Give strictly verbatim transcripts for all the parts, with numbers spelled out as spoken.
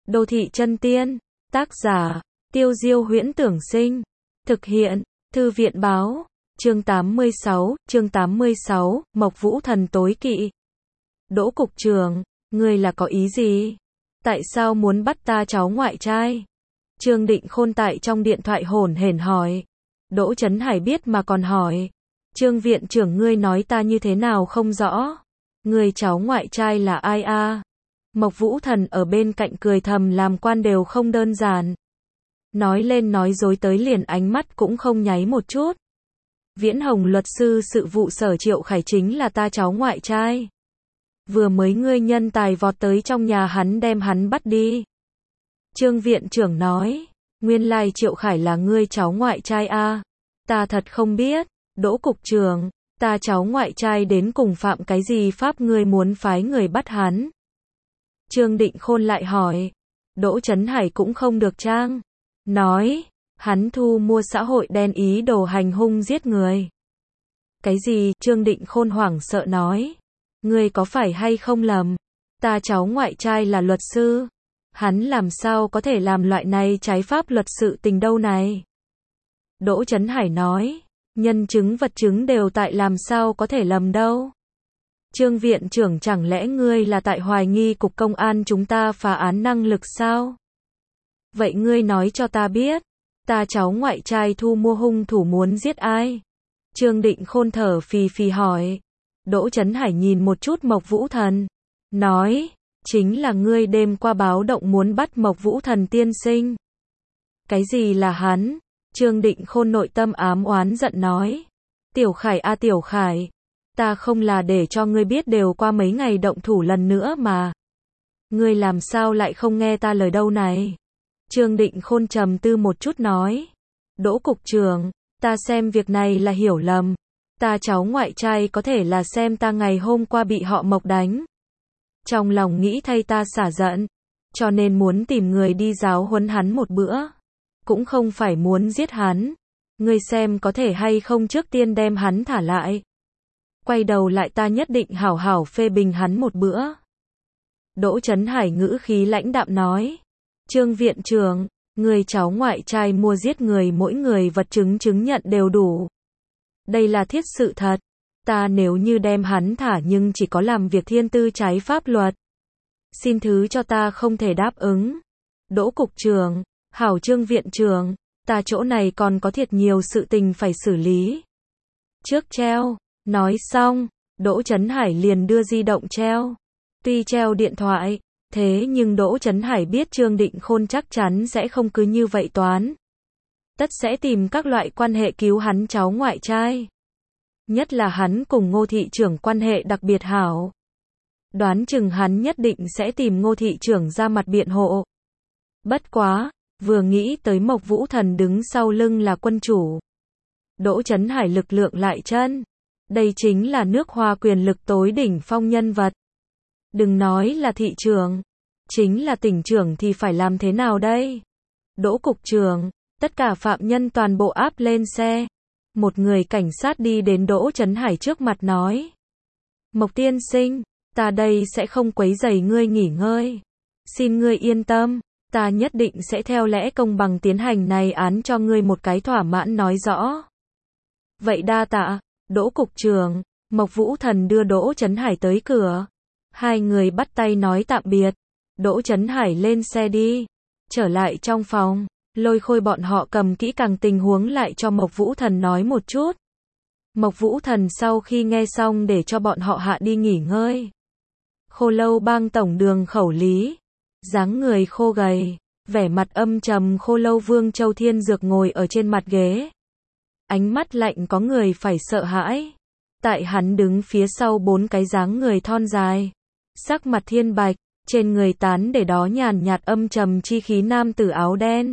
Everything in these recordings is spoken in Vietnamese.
Đô thị chân tiên, tác giả, Tiêu Diêu Huyễn Tưởng Sinh, thực hiện, Thư viện Báo, chương tám mươi sáu, chương tám mươi sáu, Mộc Vũ Thần tối kỵ. Đỗ cục trưởng, ngươi là có ý gì? Tại sao muốn bắt ta cháu ngoại trai? Trương Định Khôn tại trong điện thoại hổn hển hỏi. Đỗ Chấn Hải biết mà còn hỏi. Trương viện trưởng ngươi nói ta như thế nào không rõ. Ngươi cháu ngoại trai là ai a? À? Mộc Vũ Thần ở bên cạnh cười thầm, làm quan đều không đơn giản. Nói lên nói dối tới liền ánh mắt cũng không nháy một chút. Viễn Hồng luật sư sự vụ Sở Triệu Khải chính là ta cháu ngoại trai. Vừa mới ngươi nhân tài vọt tới trong nhà hắn đem hắn bắt đi. Trương viện trưởng nói, nguyên lai Triệu Khải là ngươi cháu ngoại trai a? À? Ta thật không biết. Đỗ cục trưởng, ta cháu ngoại trai đến cùng phạm cái gì pháp ngươi muốn phái người bắt hắn? Trương Định Khôn lại hỏi. Đỗ Chấn Hải cũng không được trang. Nói, hắn thu mua xã hội đen ý đồ hành hung giết người. Cái gì? Trương Định Khôn hoảng sợ nói. Ngươi có phải hay không lầm? Ta cháu ngoại trai là luật sư. Hắn làm sao có thể làm loại này trái pháp luật sự tình đâu này? Đỗ Chấn Hải nói. Nhân chứng vật chứng đều tại, làm sao có thể lầm đâu. Trương viện trưởng, chẳng lẽ ngươi là tại hoài nghi cục công an chúng ta phá án năng lực sao? Vậy ngươi nói cho ta biết, ta cháu ngoại trai thu mua hung thủ muốn giết ai? Trương Định Khôn thở phì phì hỏi. Đỗ Chấn Hải nhìn một chút Mộc Vũ Thần, nói, chính là ngươi đêm qua báo động muốn bắt Mộc Vũ Thần tiên sinh. Cái gì là hắn? Trương Định Khôn nội tâm ám oán giận nói. Tiểu Khải a Tiểu Khải, ta không là để cho ngươi biết đều qua mấy ngày động thủ lần nữa mà. Ngươi làm sao lại không nghe ta lời đâu này? Trương Định Khôn trầm tư một chút nói. Đỗ cục trưởng, ta xem việc này là hiểu lầm. Ta cháu ngoại trai có thể là xem ta ngày hôm qua bị họ Mộc đánh. Trong lòng nghĩ thay ta xả giận, cho nên muốn tìm người đi giáo huấn hắn một bữa. Cũng không phải muốn giết hắn. Ngươi xem có thể hay không trước tiên đem hắn thả lại. Quay đầu lại ta nhất định hảo hảo phê bình hắn một bữa. Đỗ Chấn Hải ngữ khí lãnh đạm nói. Trương viện trưởng, người cháu ngoại trai mua giết người mỗi người vật chứng chứng nhận đều đủ. Đây là thiết sự thật. Ta nếu như đem hắn thả nhưng chỉ có làm việc thiên tư trái pháp luật. Xin thứ cho ta không thể đáp ứng. Đỗ cục trưởng, hảo Trương viện trưởng, ta chỗ này còn có thiệt nhiều sự tình phải xử lý. Trước treo. Nói xong, Đỗ Chấn Hải liền đưa di động treo. Tuy treo điện thoại, thế nhưng Đỗ Chấn Hải biết Trương Định Khôn chắc chắn sẽ không cứ như vậy toán. Tất sẽ tìm các loại quan hệ cứu hắn cháu ngoại trai. Nhất là hắn cùng Ngô thị trưởng quan hệ đặc biệt hảo. Đoán chừng hắn nhất định sẽ tìm Ngô thị trưởng ra mặt biện hộ. Bất quá, vừa nghĩ tới Mộc Vũ Thần đứng sau lưng là quân chủ. Đỗ Chấn Hải lực lượng lại chân. Đây chính là nước Hoa quyền lực tối đỉnh phong nhân vật. Đừng nói là thị trưởng, chính là tỉnh trưởng thì phải làm thế nào đây? Đỗ cục trưởng, tất cả phạm nhân toàn bộ áp lên xe. Một người cảnh sát đi đến Đỗ Chấn Hải trước mặt nói. Mộc tiên sinh, ta đây sẽ không quấy rầy ngươi nghỉ ngơi. Xin ngươi yên tâm, ta nhất định sẽ theo lẽ công bằng tiến hành này án cho ngươi một cái thỏa mãn nói rõ. Vậy đa tạ. Đỗ cục trưởng, Mộc Vũ Thần đưa Đỗ Chấn Hải tới cửa. Hai người bắt tay nói tạm biệt. Đỗ Chấn Hải lên xe đi. Trở lại trong phòng, Lôi Khôi bọn họ cầm kỹ càng tình huống lại cho Mộc Vũ Thần nói một chút. Mộc Vũ Thần sau khi nghe xong để cho bọn họ hạ đi nghỉ ngơi. Khô Lâu Bang tổng đường Khẩu Lý, dáng người khô gầy, vẻ mặt âm trầm Khô Lâu Vương Châu Thiên Dược ngồi ở trên mặt ghế. Ánh mắt lạnh có người phải sợ hãi. Tại hắn đứng phía sau bốn cái dáng người thon dài. Sắc mặt thiên bạch, trên người tán để đó nhàn nhạt âm trầm chi khí nam tử áo đen.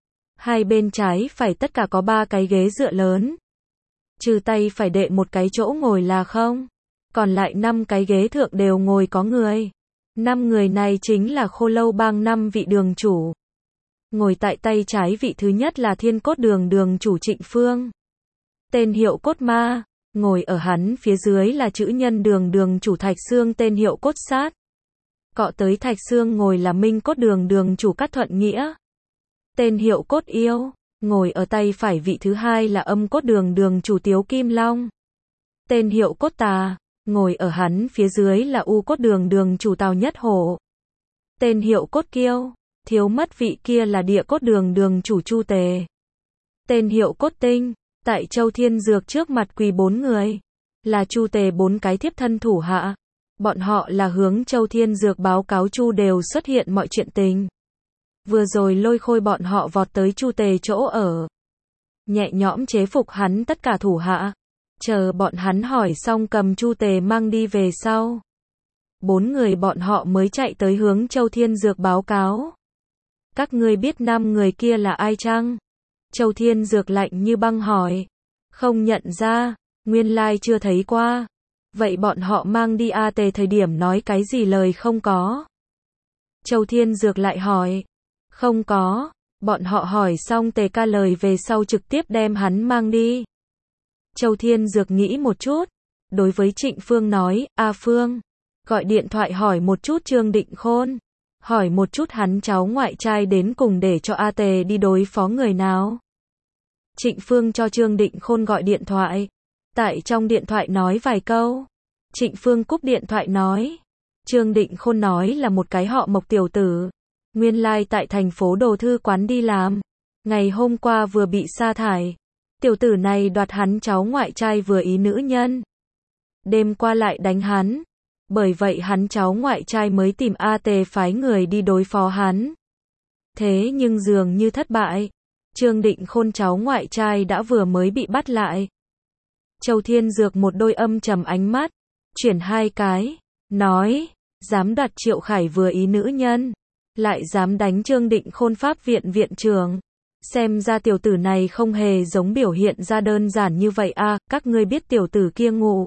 Hai bên trái phải tất cả có ba cái ghế dựa lớn. Trừ tay phải đệ một cái chỗ ngồi là không. Còn lại năm cái ghế thượng đều ngồi có người. Năm người này chính là Khô Lâu Bang năm vị đường chủ. Ngồi tại tay trái vị thứ nhất là Thiên Cốt Đường đường chủ Trịnh Phương. Tên hiệu Cốt Ma. Ngồi ở hắn phía dưới là chữ Nhân Đường đường chủ Thạch Xương tên hiệu Cốt Sát. Cọ tới Thạch Xương ngồi là Minh Cốt Đường đường chủ Cát Thuận Nghĩa. Tên hiệu Cốt Yêu, ngồi ở tay phải vị thứ hai là Âm Cốt Đường đường chủ Tiếu Kim Long. Tên hiệu Cốt Tà, ngồi ở hắn phía dưới là U Cốt Đường đường chủ Tào Nhất Hổ. Tên hiệu Cốt Kiêu, thiếu mất vị kia là Địa Cốt Đường đường chủ Chu Tề. Tên hiệu Cốt Tinh, tại Châu Thiên Dược trước mặt quỳ bốn người, là Chu Tề bốn cái thiếp thân thủ hạ. Bọn họ là hướng Châu Thiên Dược báo cáo Chu đều xuất hiện mọi chuyện tình. Vừa rồi lôi khôi bọn họ vọt tới Chu Tề chỗ ở, nhẹ nhõm chế phục hắn tất cả thủ hạ, chờ bọn hắn hỏi xong cầm Chu Tề mang đi về sau. Bốn người bọn họ mới chạy tới hướng Châu Thiên Dược báo cáo. Các ngươi biết năm người kia là ai chăng? Châu Thiên Dược lạnh như băng hỏi. Không nhận ra, nguyên lai chưa thấy qua. Vậy bọn họ mang đi A Tề thời điểm nói cái gì lời không có? Châu Thiên Dược lại hỏi. Không có, bọn họ hỏi xong Tề ca lời về sau trực tiếp đem hắn mang đi. Châu Thiên Dược nghĩ một chút, đối với Trịnh Phương nói, A Phương, gọi điện thoại hỏi một chút Trương Định Khôn, hỏi một chút hắn cháu ngoại trai đến cùng để cho A Tề đi đối phó người nào. Trịnh Phương cho Trương Định Khôn gọi điện thoại, tại trong điện thoại nói vài câu. Trịnh Phương cúp điện thoại nói, Trương Định Khôn nói là một cái họ Mộc tiểu tử, nguyên lai tại thành phố Đồ Thư Quán đi làm, ngày hôm qua vừa bị sa thải. Tiểu tử này đoạt hắn cháu ngoại trai vừa ý nữ nhân, đêm qua lại đánh hắn, bởi vậy hắn cháu ngoại trai mới tìm A Tề phái người đi đối phó hắn. Thế nhưng dường như thất bại, Trương Định Khôn cháu ngoại trai đã vừa mới bị bắt lại. Châu Thiên Dược một đôi âm trầm ánh mắt, chuyển hai cái, nói, dám đoạt Triệu Khải vừa ý nữ nhân, lại dám đánh Trương Định Khôn pháp viện viện trưởng. Xem ra tiểu tử này không hề giống biểu hiện ra đơn giản như vậy a. À, các ngươi biết tiểu tử kia ngủ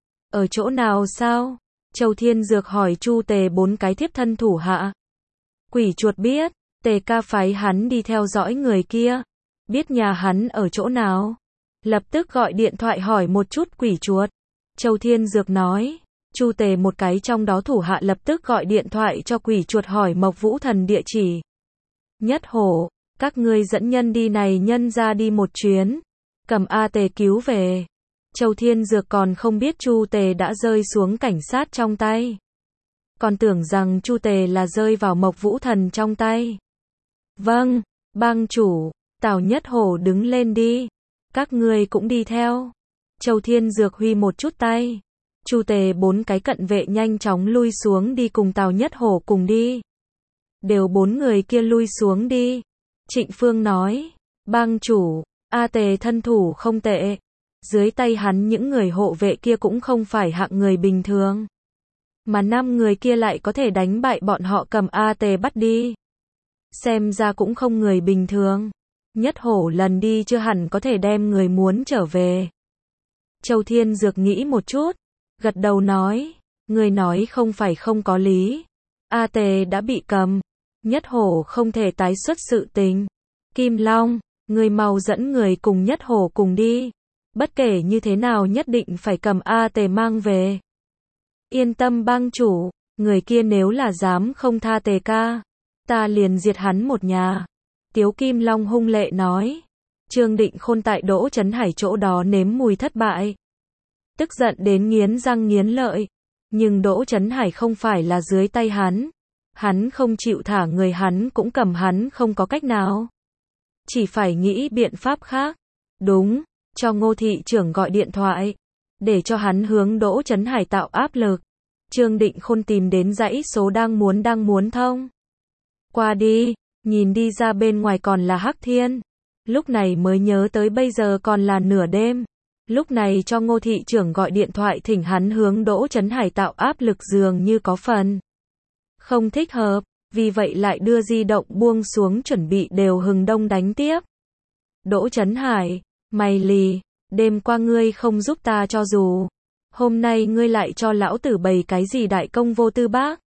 ở chỗ nào sao? Châu Thiên Dược hỏi Chu Tề bốn cái thiếp thân thủ hạ. Quỷ chuột biết, Tề ca phái hắn đi theo dõi người kia, biết nhà hắn ở chỗ nào, lập tức gọi điện thoại hỏi một chút quỷ chuột. Châu Thiên Dược nói, Chu Tề một cái trong đó thủ hạ lập tức gọi điện thoại cho quỷ chuột hỏi Mộc Vũ Thần địa chỉ. Nhất Hổ, các ngươi dẫn nhân đi này nhân ra đi một chuyến, cầm A Tề cứu về. Châu Thiên Dược còn không biết Chu Tề đã rơi xuống cảnh sát trong tay, còn tưởng rằng Chu Tề là rơi vào Mộc Vũ Thần trong tay. Vâng, bang chủ. Tào Nhất Hổ đứng lên đi, các ngươi cũng đi theo. Châu Thiên Dược huy một chút tay, Chu Tề bốn cái cận vệ nhanh chóng lui xuống đi cùng Tào Nhất Hổ cùng đi. Đều bốn người kia lui xuống đi. Trịnh Phương nói, bang chủ, A Tề thân thủ không tệ, dưới tay hắn những người hộ vệ kia cũng không phải hạng người bình thường, mà năm người kia lại có thể đánh bại bọn họ cầm A Tề bắt đi. Xem ra cũng không người bình thường. Nhất Hổ lần đi chưa hẳn có thể đem người muốn trở về. Châu Thiên Dược nghĩ một chút, gật đầu nói, người nói không phải không có lý. A Tề đã bị cầm, Nhất Hổ không thể tái xuất sự tình. Kim Long, người mau dẫn người cùng Nhất Hổ cùng đi. Bất kể như thế nào nhất định phải cầm A Tề mang về. Yên tâm bang chủ, người kia nếu là dám không tha Tề ca, ta liền diệt hắn một nhà. Tiếu Kim Long hung lệ nói. Trương Định Khôn tại Đỗ Trấn Hải chỗ đó nếm mùi thất bại, tức giận đến nghiến răng nghiến lợi. Nhưng Đỗ Trấn Hải không phải là dưới tay hắn, hắn không chịu thả người hắn cũng cầm hắn không có cách nào, chỉ phải nghĩ biện pháp khác. Đúng, cho Ngô thị trưởng gọi điện thoại, để cho hắn hướng Đỗ Trấn Hải tạo áp lực. Trương Định Khôn tìm đến dãy số đang muốn đang muốn thông qua đi, nhìn đi ra bên ngoài còn là Hắc Thiên, lúc này mới nhớ tới bây giờ còn là nửa đêm. Lúc này cho Ngô thị trưởng gọi điện thoại thỉnh hắn hướng Đỗ Trấn Hải tạo áp lực dường như có phần không thích hợp, vì vậy lại đưa di động buông xuống chuẩn bị đều hừng đông đánh tiếp. Đỗ Trấn Hải, mày lì, đêm qua ngươi không giúp ta cho dù, hôm nay ngươi lại cho lão tử bày cái gì đại công vô tư bác.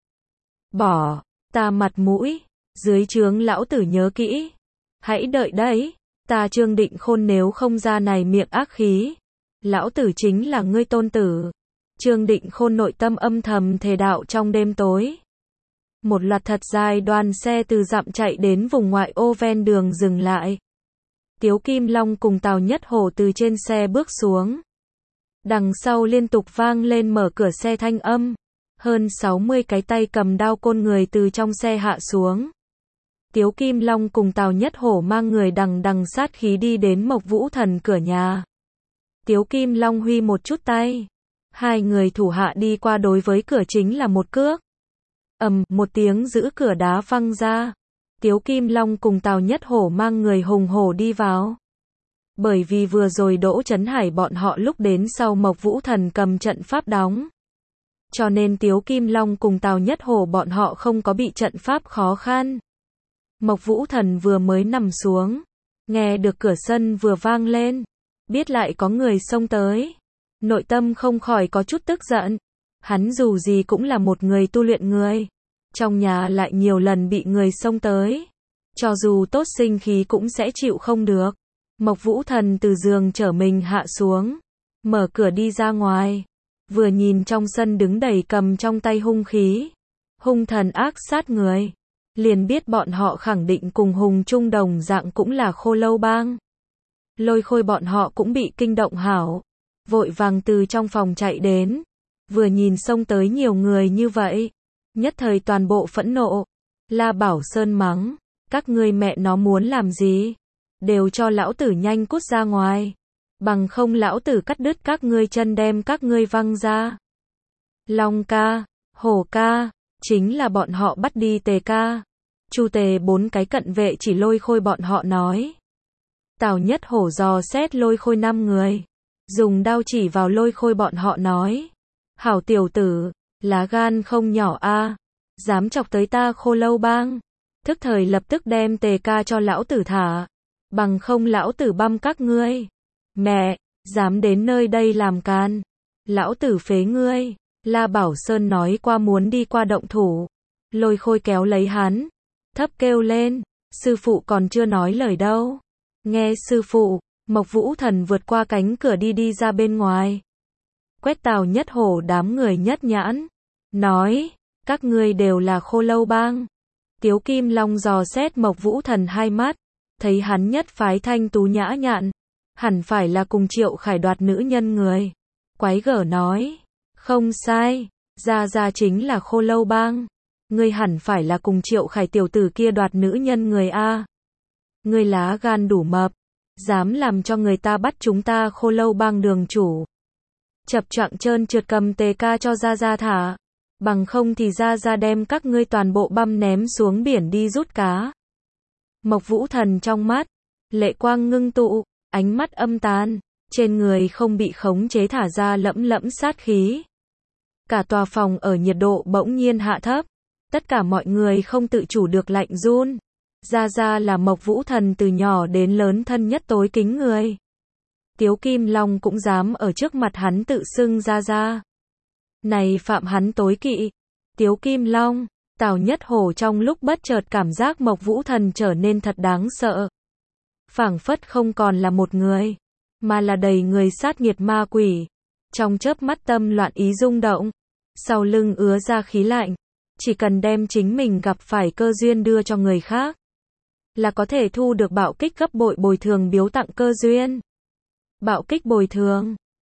Bỏ, ta mặt mũi, dưới trướng lão tử nhớ kỹ. Hãy đợi đấy, ta Trương Định Khôn nếu không ra này miệng ác khí, lão tử chính là ngươi tôn tử. Trương Định Khôn nội tâm âm thầm thề đạo trong đêm tối. Một loạt thật dài đoàn xe từ dặm chạy đến vùng ngoại ô ven đường dừng lại. Tiếu Kim Long cùng Tào Nhất Hổ từ trên xe bước xuống. Đằng sau liên tục vang lên mở cửa xe thanh âm. Hơn sáu mươi cái tay cầm đao côn người từ trong xe hạ xuống. Tiếu Kim Long cùng Tào Nhất Hổ mang người đằng đằng sát khí đi đến Mộc Vũ Thần cửa nhà. Tiếu Kim Long huy một chút tay. Hai người thủ hạ đi qua đối với cửa chính là một cước. Ầm, một tiếng giữ cửa đá văng ra. Tiếu Kim Long cùng Tào Nhất Hổ mang người hùng hổ đi vào. Bởi vì vừa rồi Đỗ Chấn Hải bọn họ lúc đến sau Mộc Vũ Thần cầm trận pháp đóng. Cho nên Tiếu Kim Long cùng Tào Nhất Hổ bọn họ không có bị trận pháp khó khăn. Mộc Vũ Thần vừa mới nằm xuống. Nghe được cửa sân vừa vang lên. Biết lại có người xông tới. Nội tâm không khỏi có chút tức giận. Hắn dù gì cũng là một người tu luyện người. Trong nhà lại nhiều lần bị người xông tới. Cho dù tốt sinh khí cũng sẽ chịu không được. Mộc Vũ Thần từ giường chở mình hạ xuống. Mở cửa đi ra ngoài. Vừa nhìn trong sân đứng đầy cầm trong tay hung khí. Hung thần ác sát người. Liền biết bọn họ khẳng định cùng Hùng Trung đồng dạng cũng là Khô Lâu Bang. Lôi Khôi bọn họ cũng bị kinh động hảo. Vội vàng từ trong phòng chạy đến. Vừa nhìn xông tới nhiều người như vậy. Nhất thời toàn bộ phẫn nộ. La Bảo Sơn mắng. Các ngươi mẹ nó muốn làm gì? Đều cho lão tử nhanh cút ra ngoài. Bằng không lão tử cắt đứt các ngươi chân đem các ngươi văng ra. Long ca, Hổ ca, chính là bọn họ bắt đi Tề ca. Chu Tề bốn cái cận vệ chỉ Lôi Khôi bọn họ nói. Tào Nhất Hổ dò xét Lôi Khôi năm người. Dùng đao chỉ vào Lôi Khôi bọn họ nói. Hảo tiểu tử, lá gan không nhỏ a, dám chọc tới ta Khô Lâu Bang. Thức thời lập tức đem Tề ca cho lão tử thả. Bằng không lão tử băm các ngươi. Mẹ, dám đến nơi đây làm can. Lão tử phế ngươi. La Bảo Sơn nói qua muốn đi qua động thủ. Lôi Khôi kéo lấy hắn. Thấp kêu lên. Sư phụ còn chưa nói lời đâu. Nghe sư phụ. Mộc Vũ Thần vượt qua cánh cửa đi đi ra bên ngoài. Quét Tào Nhất Hổ đám người nhất nhãn. Nói. Các ngươi đều là Khô Lâu Bang. Tiếu Kim Long dò xét Mộc Vũ Thần hai mắt. Thấy hắn nhất phái thanh tú nhã nhặn. Hẳn phải là cùng Triệu Khải đoạt nữ nhân người. Quái gở nói. Không sai. Gia Gia chính là Khô Lâu Bang. Ngươi hẳn phải là cùng Triệu Khải tiểu tử kia đoạt nữ nhân người a. Ngươi lá gan đủ mập. Dám làm cho người ta bắt chúng ta Khô Lâu Bang đường chủ. Chập choạng trơn trượt cầm Tề ca cho Gia Gia thả. Bằng không thì Gia Gia đem các ngươi toàn bộ băm ném xuống biển đi rút cá. Mộc Vũ Thần trong mắt. Lệ quang ngưng tụ. Ánh mắt âm tàn. Trên người không bị khống chế thả ra lẫm lẫm sát khí. Cả tòa phòng ở nhiệt độ bỗng nhiên hạ thấp. Tất cả mọi người không tự chủ được lạnh run. Gia Gia là Mộc Vũ Thần từ nhỏ đến lớn thân nhất tối kính người. Tiếu Kim Long cũng dám ở trước mặt hắn tự xưng Gia Gia. Này phạm hắn tối kỵ. Tiếu Kim Long, Tào Nhất Hổ trong lúc bất chợt cảm giác Mộc Vũ Thần trở nên thật đáng sợ. Phảng phất không còn là một người, mà là đầy người sát nghiệt ma quỷ. Trong chớp mắt tâm loạn ý rung động. Sau lưng ứa ra khí lạnh. Chỉ cần đem chính mình gặp phải cơ duyên đưa cho người khác. Là có thể thu được bạo kích gấp bội bồi thường biếu tặng cơ duyên. Bạo kích bồi thường.